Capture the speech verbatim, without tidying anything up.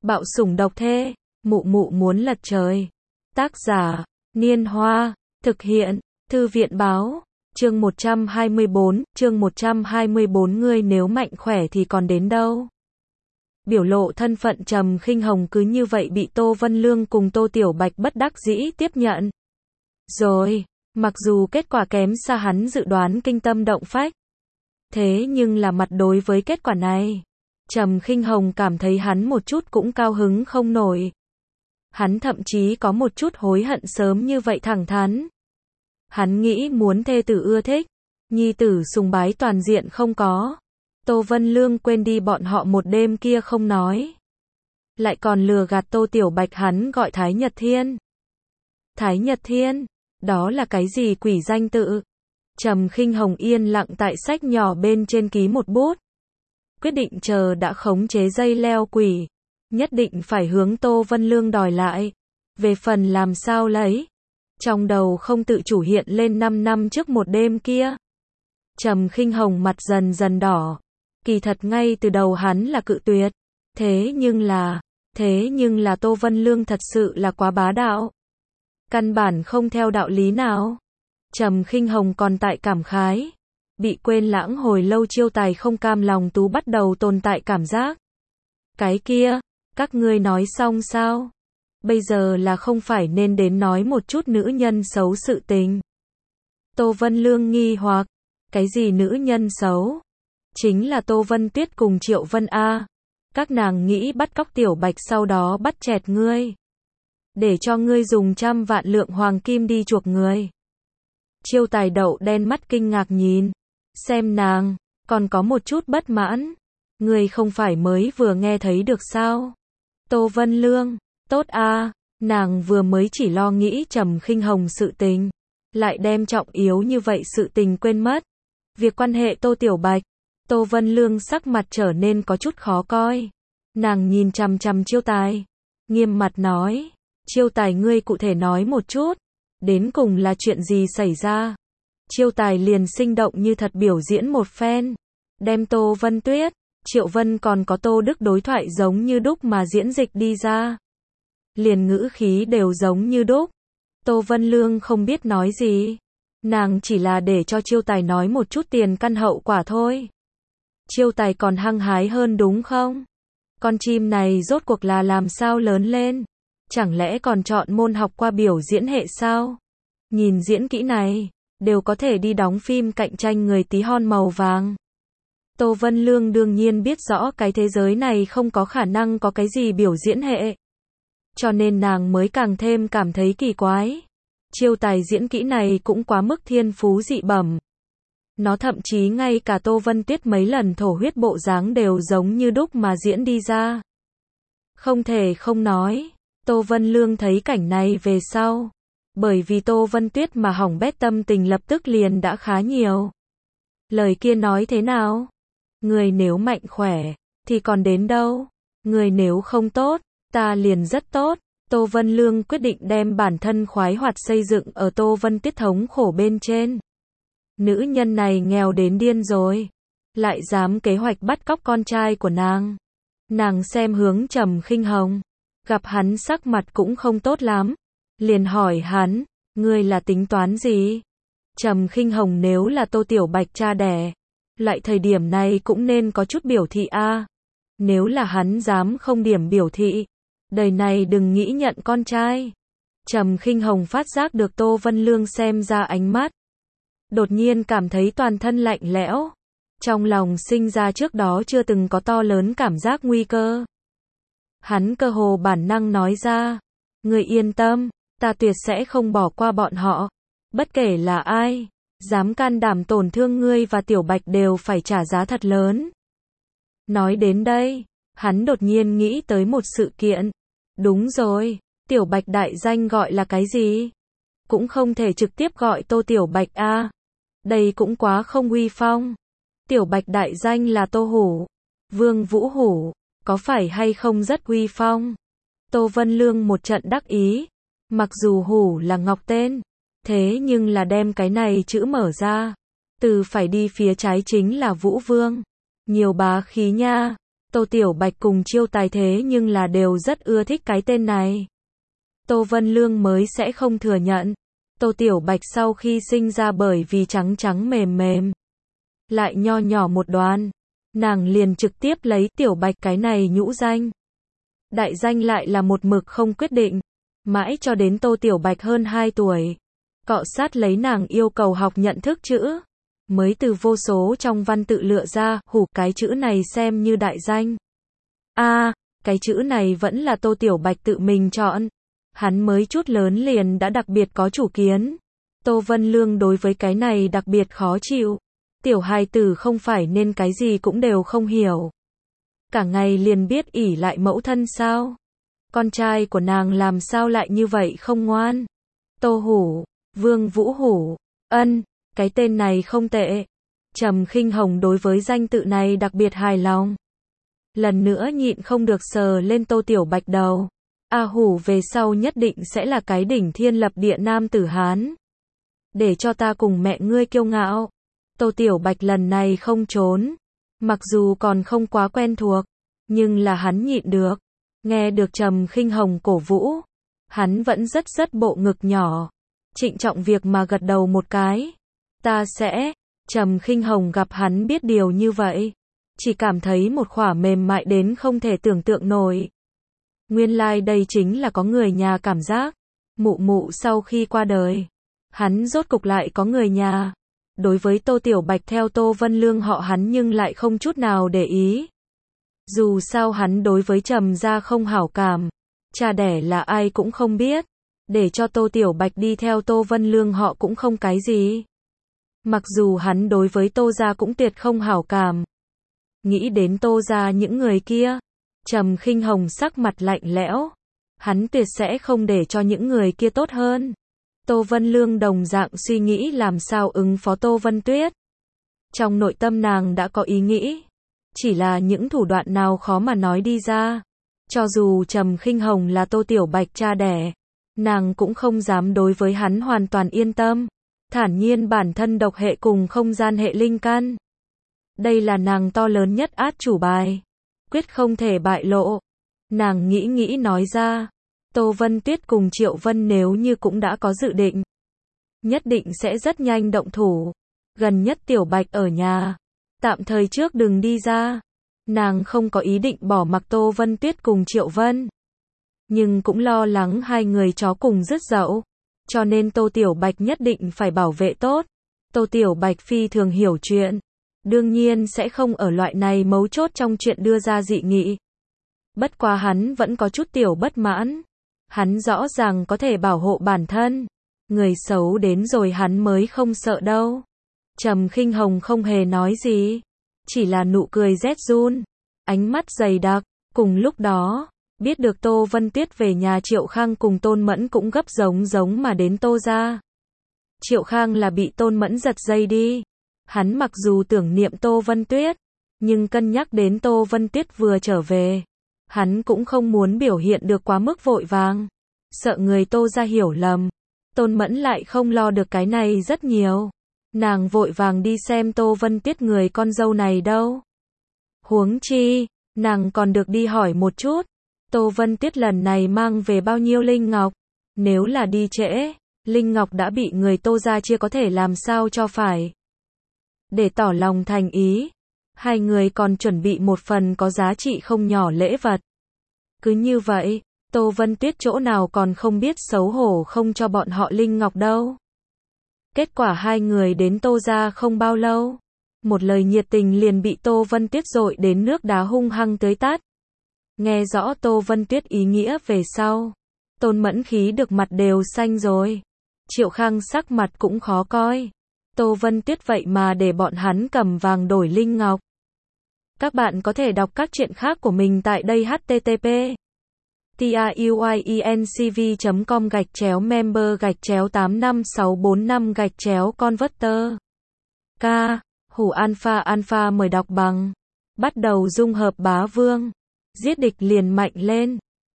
Bạo sủng độc thê, mụ mụ muốn lật trời. Tác giả, Niên Hoa, thực hiện, Thư viện báo, chương một trăm hai mươi bốn, chương một trăm hai mươi bốn ngươi nếu mạnh khỏe thì còn đến đâu. Biểu lộ thân phận Trầm Khinh Hồng cứ như vậy bị Tô Vân Lương cùng Tô Tiểu Bạch bất đắc dĩ tiếp nhận. Rồi, mặc dù kết quả kém xa hắn dự đoán kinh tâm động phách. Thế nhưng là mặt đối với kết quả này, Trầm Khinh Hồng cảm thấy hắn một chút cũng cao hứng không nổi. Hắn thậm chí có một chút hối hận sớm như vậy thẳng thắn. Hắn nghĩ muốn thê tử ưa thích, nhi tử sùng bái toàn diện không có. Tô Vân Lương quên đi bọn họ một đêm kia không nói. Lại còn lừa gạt Tô Tiểu Bạch hắn gọi Thái Nhật Thiên. Thái Nhật Thiên, đó là cái gì quỷ danh tự? Trầm Khinh Hồng yên lặng tại sách nhỏ bên trên ký một bút. Quyết định chờ đã khống chế dây leo quỷ, nhất định phải hướng Tô Vân Lương đòi lại. Về phần làm sao lấy, trong đầu không tự chủ hiện lên năm năm trước một đêm kia. Trầm Khinh Hồng mặt dần dần đỏ. Kỳ thật ngay từ đầu hắn là cự tuyệt. Thế nhưng là, thế nhưng là Tô Vân Lương thật sự là quá bá đạo. Căn bản không theo đạo lý nào. Trầm Khinh Hồng còn tại cảm khái. Bị quên lãng hồi lâu chiêu tài không cam lòng tú bắt đầu tồn tại cảm giác. Cái kia, các ngươi nói xong sao? Bây giờ là không phải nên đến nói một chút nữ nhân xấu sự tình. Tô Vân Lương nghi hoặc, cái gì nữ nhân xấu? Chính là Tô Vân Tuyết cùng Triệu Vân A. Các nàng nghĩ bắt cóc Tiểu Bạch sau đó bắt chẹt ngươi. Để cho ngươi dùng trăm vạn lượng hoàng kim đi chuộc người. Chiêu tài đậu đen mắt kinh ngạc nhìn. Xem nàng, còn có một chút bất mãn. Ngươi không phải mới vừa nghe thấy được sao? Tô Vân Lương, tốt a, nàng vừa mới chỉ lo nghĩ Trầm Khinh Hồng sự tình. Lại đem trọng yếu như vậy sự tình quên mất. Việc quan hệ Tô Tiểu Bạch. Tô Vân Lương sắc mặt trở nên có chút khó coi. Nàng nhìn chằm chằm chiêu tài. Nghiêm mặt nói. Chiêu tài ngươi cụ thể nói một chút. Đến cùng là chuyện gì xảy ra? Chiêu tài liền sinh động như thật biểu diễn một phen. Đem Tô Vân Tuyết, Triệu Vân còn có Tô Đức đối thoại giống như đúc mà diễn dịch đi ra. Liền ngữ khí đều giống như đúc. Tô Vân Lương không biết nói gì. Nàng chỉ là để cho chiêu tài nói một chút tiền căn hậu quả thôi. Chiêu tài còn hăng hái hơn đúng không? Con chim này rốt cuộc là làm sao lớn lên? Chẳng lẽ còn chọn môn học qua biểu diễn hệ sao? Nhìn diễn kỹ này, đều có thể đi đóng phim cạnh tranh người tí hon màu vàng. Tô Vân Lương đương nhiên biết rõ cái thế giới này không có khả năng có cái gì biểu diễn hệ. Cho nên nàng mới càng thêm cảm thấy kỳ quái. Chiêu tài diễn kỹ này cũng quá mức thiên phú dị bẩm. Nó thậm chí ngay cả Tô Vân Tuyết mấy lần thổ huyết bộ dáng đều giống như đúc mà diễn đi ra. Không thể không nói, Tô Vân Lương thấy cảnh này về sau. Bởi vì Tô Vân Tuyết mà hỏng bét tâm tình lập tức liền đã khá nhiều. Lời kia nói thế nào? Người nếu mạnh khỏe, thì còn đến đâu? Người nếu không tốt, ta liền rất tốt. Tô Vân Lương quyết định đem bản thân khoái hoạt xây dựng ở Tô Vân Tuyết thống khổ bên trên. Nữ nhân này nghèo đến điên rồi. Lại dám kế hoạch bắt cóc con trai của nàng. Nàng xem hướng Trầm Khinh Hồng. Gặp hắn sắc mặt cũng không tốt lắm. Liền hỏi hắn, ngươi là tính toán gì? Trầm Khinh Hồng nếu là Tô Tiểu Bạch cha đẻ, lại thời điểm này cũng nên có chút biểu thị a. Nếu là hắn dám không điểm biểu thị, đời này đừng nghĩ nhận con trai. Trầm Khinh Hồng phát giác được Tô Vân Lương xem ra ánh mắt. Đột nhiên cảm thấy toàn thân lạnh lẽo. Trong lòng sinh ra trước đó chưa từng có to lớn cảm giác nguy cơ. Hắn cơ hồ bản năng nói ra, ngươi yên tâm. Ta tuyệt sẽ không bỏ qua bọn họ. Bất kể là ai, dám can đảm tổn thương ngươi và Tiểu Bạch đều phải trả giá thật lớn. Nói đến đây, hắn đột nhiên nghĩ tới một sự kiện. Đúng rồi, Tiểu Bạch đại danh gọi là cái gì? Cũng không thể trực tiếp gọi Tô Tiểu Bạch a. Đây cũng quá không uy phong. Tiểu Bạch đại danh là Tô Hủ, Vương Vũ Hủ, có phải hay không rất uy phong? Tô Vân Lương một trận đắc ý. Mặc dù Hủ là ngọc tên, thế nhưng là đem cái này chữ mở ra. Từ phải đi phía trái chính là Vũ Vương. Nhiều bá khí nha. Tô Tiểu Bạch cùng Chiêu Tài thế nhưng là đều rất ưa thích cái tên này. Tô Vân Lương mới sẽ không thừa nhận. Tô Tiểu Bạch sau khi sinh ra bởi vì trắng trắng mềm mềm, lại nho nhỏ một đoàn, nàng liền trực tiếp lấy Tiểu Bạch cái này nhũ danh. Đại danh lại là một mực không quyết định, mãi cho đến Tô Tiểu Bạch hơn hai tuổi, cọ sát lấy nàng yêu cầu học nhận thức chữ, mới từ vô số trong văn tự lựa ra, hủ cái chữ này xem như đại danh. A, à, cái chữ này vẫn là Tô Tiểu Bạch tự mình chọn. Hắn mới chút lớn liền đã đặc biệt có chủ kiến. Tô Vân Lương đối với cái này đặc biệt khó chịu. Tiểu hài tử không phải nên cái gì cũng đều không hiểu. Cả ngày liền biết ỷ lại mẫu thân sao? Con trai của nàng làm sao lại như vậy không ngoan? Tô Hủ, Vương Vũ Hủ, ân, cái tên này không tệ. Trầm Khinh Hồng đối với danh tự này đặc biệt hài lòng. Lần nữa nhịn không được sờ lên Tô Tiểu Bạch đầu. A Hủ về sau nhất định sẽ là cái đỉnh thiên lập địa nam tử Hán. Để cho ta cùng mẹ ngươi kiêu ngạo. Tô Tiểu Bạch lần này không trốn. Mặc dù còn không quá quen thuộc, nhưng là hắn nhịn được. Nghe được Trầm Khinh Hồng cổ vũ, hắn vẫn rất rất bộ ngực nhỏ. Trịnh trọng việc mà gật đầu một cái. Ta sẽ, Trầm Khinh Hồng gặp hắn biết điều như vậy, chỉ cảm thấy một khỏa mềm mại đến không thể tưởng tượng nổi. Nguyên lai like đây chính là có người nhà cảm giác. Mụ mụ sau khi qua đời, hắn rốt cục lại có người nhà. Đối với Tô Tiểu Bạch theo Tô Vân Lương họ hắn nhưng lại không chút nào để ý. Dù sao hắn đối với Trầm gia không hảo cảm, cha đẻ là ai cũng không biết. Để cho Tô Tiểu Bạch đi theo Tô Vân Lương họ cũng không cái gì. Mặc dù hắn đối với Tô gia cũng tuyệt không hảo cảm. Nghĩ đến Tô gia những người kia, Trầm Khinh Hồng sắc mặt lạnh lẽo. Hắn tuyệt sẽ không để cho những người kia tốt hơn. Tô Vân Lương đồng dạng suy nghĩ làm sao ứng phó Tô Vân Tuyết. Trong nội tâm nàng đã có ý nghĩ, chỉ là những thủ đoạn nào khó mà nói đi ra. Cho dù Trầm Khinh Hồng là Tô Tiểu Bạch cha đẻ, nàng cũng không dám đối với hắn hoàn toàn yên tâm. Thản nhiên bản thân độc hệ cùng không gian hệ linh căn. Đây là nàng to lớn nhất át chủ bài. Quyết không thể bại lộ. Nàng nghĩ nghĩ nói ra. Tô Vân Tuyết cùng Triệu Vân nếu như cũng đã có dự định, nhất định sẽ rất nhanh động thủ. Gần nhất Tiểu Bạch ở nhà, tạm thời trước đừng đi ra. Nàng không có ý định bỏ mặc Tô Vân Tuyết cùng Triệu Vân, nhưng cũng lo lắng hai người chó cùng rứt dậu, cho nên Tô Tiểu Bạch nhất định phải bảo vệ tốt. Tô Tiểu Bạch phi thường hiểu chuyện, đương nhiên sẽ không ở loại này mấu chốt trong chuyện đưa ra dị nghị. Bất quá hắn vẫn có chút tiểu bất mãn. Hắn rõ ràng có thể bảo hộ bản thân. Người xấu đến rồi hắn mới không sợ đâu. Trầm Khinh Hồng không hề nói gì, chỉ là nụ cười rét run, ánh mắt dày đặc. Cùng lúc đó, biết được Tô Vân Tuyết về nhà, Triệu Khang cùng Tôn Mẫn cũng gấp giống giống mà đến Tô gia. Triệu Khang là bị Tôn Mẫn giật dây đi. Hắn mặc dù tưởng niệm Tô Vân Tuyết, nhưng cân nhắc đến Tô Vân Tuyết vừa trở về, hắn cũng không muốn biểu hiện được quá mức vội vàng, sợ người Tô gia hiểu lầm. Tôn Mẫn lại không lo được cái này rất nhiều. Nàng vội vàng đi xem Tô Vân Tuyết người con dâu này đâu. Huống chi, nàng còn được đi hỏi một chút, Tô Vân Tuyết lần này mang về bao nhiêu linh ngọc. Nếu là đi trễ, linh ngọc đã bị người Tô gia chia có thể làm sao cho phải. Để tỏ lòng thành ý, hai người còn chuẩn bị một phần có giá trị không nhỏ lễ vật. Cứ như vậy, Tô Vân Tuyết chỗ nào còn không biết xấu hổ không cho bọn họ linh ngọc đâu. Kết quả hai người đến Tô gia không bao lâu, một lời nhiệt tình liền bị Tô Vân Tuyết dội đến nước đá hung hăng tưới tát. Nghe rõ Tô Vân Tuyết ý nghĩa về sau, Tôn Mẫn khí được mặt đều xanh rồi. Triệu Khang sắc mặt cũng khó coi. Tô Vân Tuyết vậy mà để bọn hắn cầm vàng đổi linh ngọc. Các bạn có thể đọc các truyện khác của mình tại đây h t t p truyencv chấm com gạch chéo member gạch chéo tám năm sáu bốn năm gạch chéo converter. K. Hủ Alpha Alpha mời đọc bằng. Bắt đầu dung hợp bá vương. Giết địch liền mạnh lên.